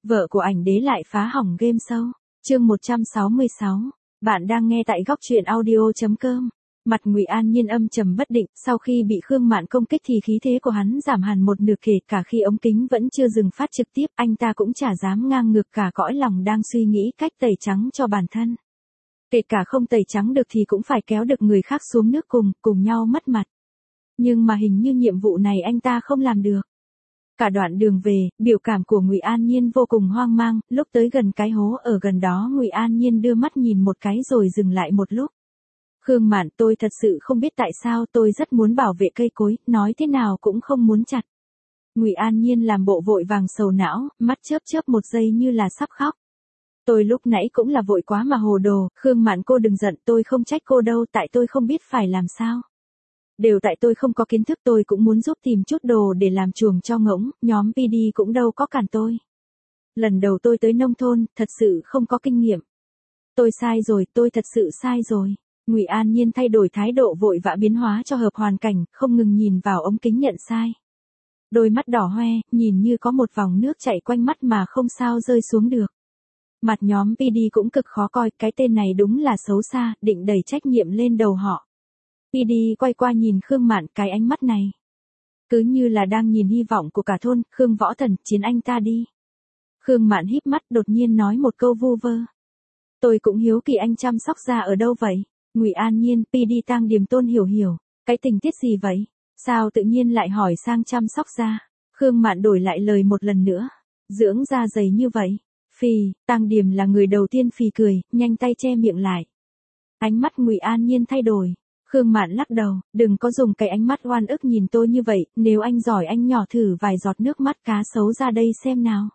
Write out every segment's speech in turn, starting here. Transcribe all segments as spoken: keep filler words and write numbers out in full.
Vợ của ảnh đế lại phá hỏng game show. Chương một trăm sáu mươi sáu. Bạn đang nghe tại góc truyện audio chấm com. Mặt Ngụy An Nhiên âm trầm bất định, sau khi bị Khương Mạn công kích thì khí thế của hắn giảm hẳn một nửa, kể cả khi ống kính vẫn chưa dừng phát trực tiếp, anh ta cũng chả dám ngang ngược, cả cõi lòng đang suy nghĩ cách tẩy trắng cho bản thân. Kể cả không tẩy trắng được thì cũng phải kéo được người khác xuống nước cùng, cùng nhau mất mặt. Nhưng mà hình như nhiệm vụ này anh ta không làm được. Cả đoạn đường về, biểu cảm của Ngụy An Nhiên vô cùng hoang mang, lúc tới gần cái hố ở gần đó Ngụy An Nhiên đưa mắt nhìn một cái rồi dừng lại một lúc. Khương Mạn, tôi thật sự không biết tại sao tôi rất muốn bảo vệ cây cối, nói thế nào cũng không muốn chặt. Ngụy An Nhiên làm bộ vội vàng sầu não, mắt chớp chớp một giây như là sắp khóc. Tôi lúc nãy cũng là vội quá mà hồ đồ, Khương Mạn cô đừng giận, tôi không trách cô đâu, tại tôi không biết phải làm sao. Đều tại tôi không có kiến thức, tôi cũng muốn giúp tìm chút đồ để làm chuồng cho ngỗng, nhóm pê đê cũng đâu có cản tôi. Lần đầu tôi tới nông thôn, thật sự không có kinh nghiệm. Tôi sai rồi, tôi thật sự sai rồi. Ngụy An Nhiên thay đổi thái độ vội vã biến hóa cho hợp hoàn cảnh, không ngừng nhìn vào ống kính nhận sai. Đôi mắt đỏ hoe, nhìn như có một vòng nước chảy quanh mắt mà không sao rơi xuống được. Mặt nhóm pê đê cũng cực khó coi, cái tên này đúng là xấu xa, định đẩy trách nhiệm lên đầu họ. pê đê quay qua nhìn Khương Mạn, cái ánh mắt này. Cứ như là đang nhìn hy vọng của cả thôn, Khương Võ Thần, chiến anh ta đi. Khương Mạn híp mắt đột nhiên nói một câu vu vơ. Tôi cũng hiếu kỳ anh chăm sóc da ở đâu vậy? Ngụy An Nhiên, pê đê Tang Điềm Tôn hiểu hiểu, cái tình tiết gì vậy? Sao tự nhiên lại hỏi sang chăm sóc da? Khương Mạn đổi lại lời một lần nữa. Dưỡng da dày như vậy. Phì, Tang Điềm là người đầu tiên phì cười, nhanh tay che miệng lại. Ánh mắt Ngụy An Nhiên thay đổi. Khương Mạn lắc đầu, đừng có dùng cái ánh mắt oan ức nhìn tôi như vậy, nếu anh giỏi anh nhỏ thử vài giọt nước mắt cá sấu ra đây xem nào.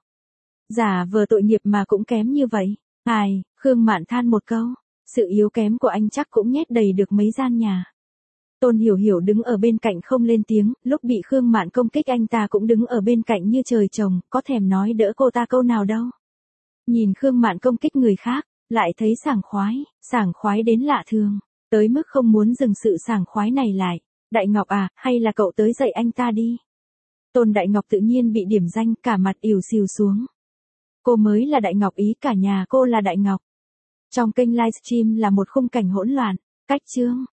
Giả vờ tội nghiệp mà cũng kém như vậy. Ai, Khương Mạn than một câu, sự yếu kém của anh chắc cũng nhét đầy được mấy gian nhà. Tôn Hiểu Hiểu đứng ở bên cạnh không lên tiếng, lúc bị Khương Mạn công kích anh ta cũng đứng ở bên cạnh như trời trồng, có thèm nói đỡ cô ta câu nào đâu. Nhìn Khương Mạn công kích người khác, lại thấy sảng khoái, sảng khoái đến lạ thường. Tới mức không muốn dừng sự sảng khoái này lại. Đại Ngọc à, hay là cậu tới dạy anh ta đi. Tôn Đại Ngọc tự nhiên bị điểm danh, cả mặt ỉu xìu xuống. Cô mới là Đại Ngọc ý, cả nhà cô là Đại Ngọc. Trong kênh livestream là một khung cảnh hỗn loạn. Cách chương.